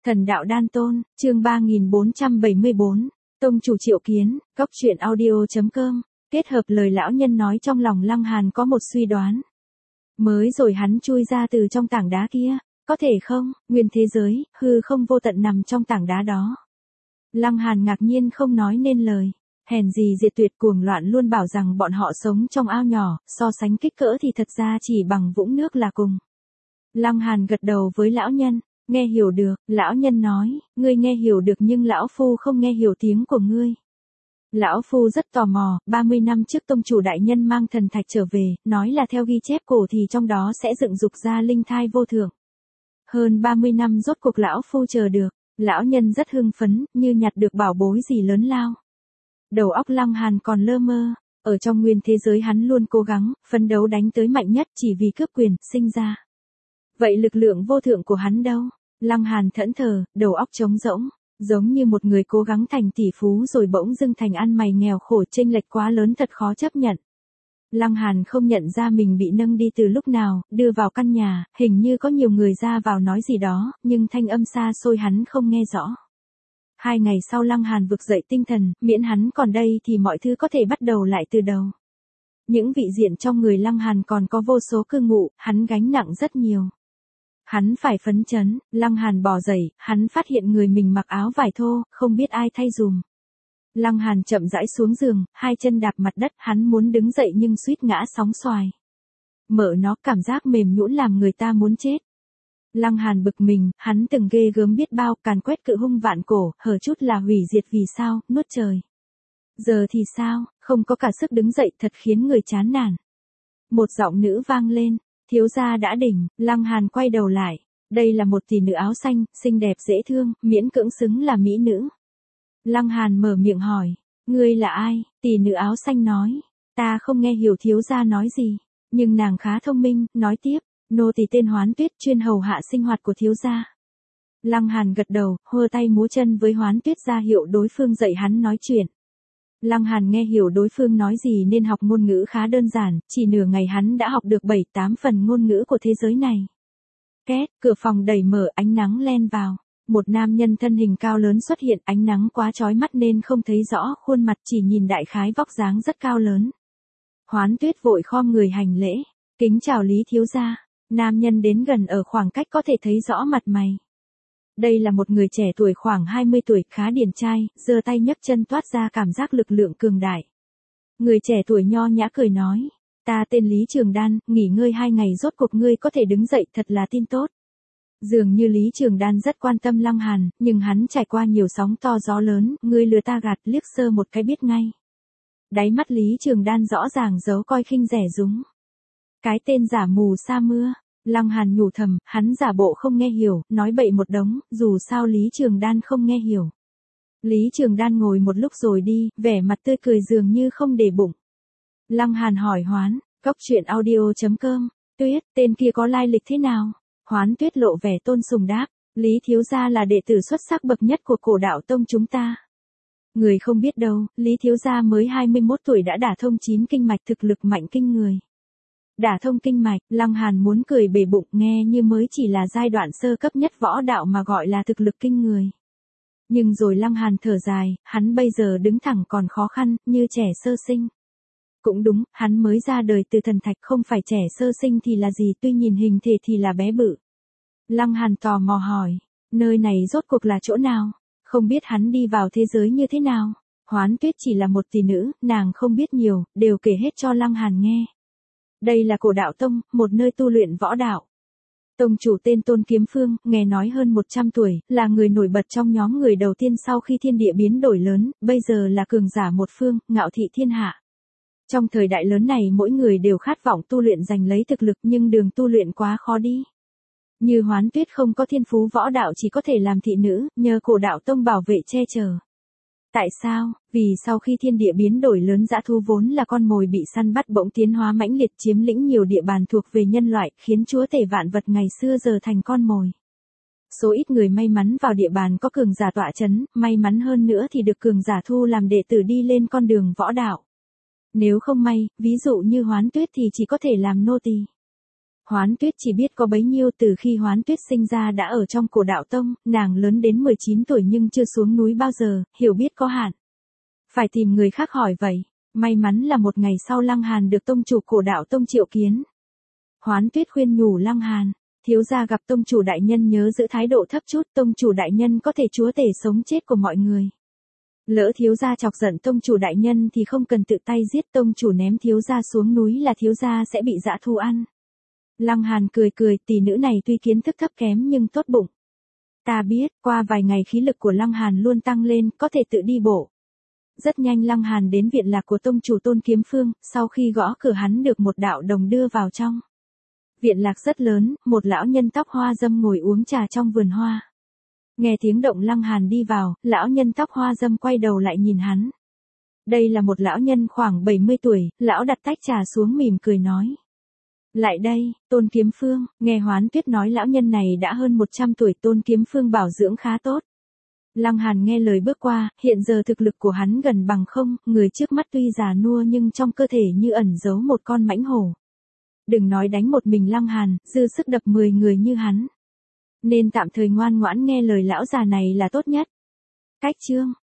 Thần đạo đan tôn, chương 3474, Tông chủ triệu kiến, góc truyện audio.com, kết hợp lời lão nhân nói trong lòng Lăng Hàn có một suy đoán. Mới rồi hắn chui ra từ trong tảng đá kia, có thể không, nguyên thế giới, hư không vô tận nằm trong tảng đá đó. Lăng Hàn ngạc nhiên không nói nên lời, hèn gì diệt tuyệt cuồng loạn luôn bảo rằng bọn họ sống trong ao nhỏ, so sánh kích cỡ thì thật ra chỉ bằng vũng nước là cùng. Lăng Hàn gật đầu với lão nhân. Nghe hiểu được, lão nhân nói, ngươi nghe hiểu được nhưng lão phu không nghe hiểu tiếng của ngươi. Lão phu rất tò mò, 30 năm trước tông chủ đại nhân mang thần thạch trở về, nói là theo ghi chép cổ thì trong đó sẽ dựng dục ra linh thai vô thượng. Hơn 30 năm rốt cuộc lão phu chờ được, lão nhân rất hưng phấn, như nhặt được bảo bối gì lớn lao. Đầu óc Lăng Hàn còn lơ mơ, ở trong nguyên thế giới hắn luôn cố gắng, phấn đấu đánh tới mạnh nhất chỉ vì cướp quyền, sinh ra. Vậy lực lượng vô thượng của hắn đâu? Lăng Hàn thẫn thờ, đầu óc trống rỗng, giống như một người cố gắng thành tỷ phú rồi bỗng dưng thành ăn mày nghèo khổ, chênh lệch quá lớn thật khó chấp nhận. Lăng Hàn không nhận ra mình bị nâng đi từ lúc nào, đưa vào căn nhà, hình như có nhiều người ra vào nói gì đó, nhưng thanh âm xa xôi hắn không nghe rõ. 2 ngày sau Lăng Hàn vực dậy tinh thần, miễn hắn còn đây thì mọi thứ có thể bắt đầu lại từ đầu. Những vị diện trong người Lăng Hàn còn có vô số cư ngụ, hắn gánh nặng rất nhiều. Hắn phải phấn chấn, Lăng Hàn bò dậy, hắn phát hiện người mình mặc áo vải thô, không biết ai thay dùm. Lăng Hàn chậm rãi xuống giường, 2 chân đạp mặt đất, hắn muốn đứng dậy nhưng suýt ngã sóng xoài. Mở nó, cảm giác mềm nhũn làm người ta muốn chết. Lăng Hàn bực mình, hắn từng ghê gớm biết bao, càn quét cự hung vạn cổ, hở chút là hủy diệt vì sao, nuốt trời. Giờ thì sao, không có cả sức đứng dậy thật khiến người chán nản. Một giọng nữ vang lên. Thiếu gia đã đỉnh, Lăng Hàn quay đầu lại. Đây là một tỷ nữ áo xanh, xinh đẹp dễ thương, miễn cưỡng xứng là mỹ nữ. Lăng Hàn mở miệng hỏi, ngươi là ai? Tỷ nữ áo xanh nói, ta không nghe hiểu thiếu gia nói gì, nhưng nàng khá thông minh, nói tiếp, nô tỳ tên Hoán Tuyết chuyên hầu hạ sinh hoạt của thiếu gia. Lăng Hàn gật đầu, hơ tay múa chân với Hoán Tuyết ra hiệu đối phương dạy hắn nói chuyện. Lăng Hàn nghe hiểu đối phương nói gì nên học ngôn ngữ khá đơn giản, chỉ nửa ngày hắn đã học được 7-8 phần ngôn ngữ của thế giới này. Két, cửa phòng đẩy mở, ánh nắng len vào. Một nam nhân thân hình cao lớn xuất hiện, ánh nắng quá chói mắt nên không thấy rõ khuôn mặt, chỉ nhìn đại khái vóc dáng rất cao lớn. Hoán Tuyết vội khom người hành lễ, kính chào Lý thiếu gia. Nam nhân đến gần ở khoảng cách có thể thấy rõ mặt mày. Đây là một người trẻ tuổi khoảng 20 tuổi, khá điển trai, giơ tay nhấc chân toát ra cảm giác lực lượng cường đại. Người trẻ tuổi nho nhã cười nói, ta tên Lý Trường Đan, nghỉ ngơi 2 ngày rốt cuộc ngươi có thể đứng dậy, thật là tin tốt. Dường như Lý Trường Đan rất quan tâm Lăng Hàn, nhưng hắn trải qua nhiều sóng to gió lớn, ngươi lừa ta gạt, liếc sơ một cái biết ngay. Đáy mắt Lý Trường Đan rõ ràng giấu coi khinh rẻ rúng. Cái tên giả mù sa mưa. Lăng Hàn nhủ thầm, hắn giả bộ không nghe hiểu, nói bậy một đống, dù sao Lý Trường Đan không nghe hiểu. Lý Trường Đan ngồi một lúc rồi đi, vẻ mặt tươi cười dường như không để bụng. Lăng Hàn hỏi Hoán, góc truyện audio.com, Tuyết, tên kia có lai lịch thế nào? Hoán Tuyết lộ vẻ tôn sùng đáp, Lý thiếu gia là đệ tử xuất sắc bậc nhất của cổ đạo tông chúng ta. Người không biết đâu, Lý thiếu gia mới 21 tuổi đã đả thông 9 kinh mạch, thực lực mạnh kinh người. Đả thông kinh mạch, Lăng Hàn muốn cười bể bụng, nghe như mới chỉ là giai đoạn sơ cấp nhất võ đạo mà gọi là thực lực kinh người. Nhưng rồi Lăng Hàn thở dài, hắn bây giờ đứng thẳng còn khó khăn, như trẻ sơ sinh. Cũng đúng, hắn mới ra đời từ thần thạch, không phải trẻ sơ sinh thì là gì, tuy nhìn hình thể thì là bé bự. Lăng Hàn tò mò hỏi, nơi này rốt cuộc là chỗ nào? Không biết hắn đi vào thế giới như thế nào? Hoán Tuyết chỉ là một tỷ nữ, nàng không biết nhiều, đều kể hết cho Lăng Hàn nghe. Đây là cổ đạo tông, một nơi tu luyện võ đạo. Tông chủ tên Tôn Kiếm Phương, nghe nói hơn 100 tuổi, là người nổi bật trong nhóm người đầu tiên sau khi thiên địa biến đổi lớn, bây giờ là cường giả một phương, ngạo thị thiên hạ. Trong thời đại lớn này mỗi người đều khát vọng tu luyện giành lấy thực lực nhưng đường tu luyện quá khó đi. Như Hoán Tuyết không có thiên phú võ đạo chỉ có thể làm thị nữ, nhờ cổ đạo tông bảo vệ che chở. Tại sao? Vì sau khi thiên địa biến đổi lớn, dã thú vốn là con mồi bị săn bắt bỗng tiến hóa mãnh liệt, chiếm lĩnh nhiều địa bàn thuộc về nhân loại, khiến chúa tể vạn vật ngày xưa giờ thành con mồi. Số ít người may mắn vào địa bàn có cường giả tọa chấn, may mắn hơn nữa thì được cường giả thu làm đệ tử đi lên con đường võ đạo. Nếu không may, ví dụ như Hoán Tuyết thì chỉ có thể làm nô tỳ. Hoán Tuyết chỉ biết có bấy nhiêu, từ khi Hoán Tuyết sinh ra đã ở trong cổ đạo tông, nàng lớn đến 19 tuổi nhưng chưa xuống núi bao giờ, hiểu biết có hạn. Phải tìm người khác hỏi vậy. May mắn là một ngày sau Lăng Hàn được tông chủ cổ đạo tông triệu kiến. Hoán Tuyết khuyên nhủ Lăng Hàn, thiếu gia gặp tông chủ đại nhân nhớ giữ thái độ thấp chút, tông chủ đại nhân có thể chúa tể sống chết của mọi người. Lỡ thiếu gia chọc giận tông chủ đại nhân thì không cần tự tay giết, tông chủ ném thiếu gia xuống núi là thiếu gia sẽ bị dã thú ăn. Lăng Hàn cười cười, tỷ nữ này tuy kiến thức thấp kém nhưng tốt bụng. Ta biết, qua vài ngày khí lực của Lăng Hàn luôn tăng lên, có thể tự đi bộ. Rất nhanh Lăng Hàn đến viện lạc của tông chủ Tôn Kiếm Phương, sau khi gõ cửa hắn được một đạo đồng đưa vào trong. Viện lạc rất lớn, một lão nhân tóc hoa dâm ngồi uống trà trong vườn hoa. Nghe tiếng động Lăng Hàn đi vào, lão nhân tóc hoa dâm quay đầu lại nhìn hắn. Đây là một lão nhân khoảng 70 tuổi, lão đặt tách trà xuống mỉm cười nói. Lại đây, Tôn Kiếm Phương, nghe Hoán Tuyết nói lão nhân này đã hơn 100 tuổi, Tôn Kiếm Phương bảo dưỡng khá tốt. Lăng Hàn nghe lời bước qua, hiện giờ thực lực của hắn gần bằng không, người trước mắt tuy già nua nhưng trong cơ thể như ẩn giấu một con mãnh hổ. Đừng nói đánh một mình Lăng Hàn, dư sức đập 10 người như hắn. Nên tạm thời ngoan ngoãn nghe lời lão già này là tốt nhất. Cách chương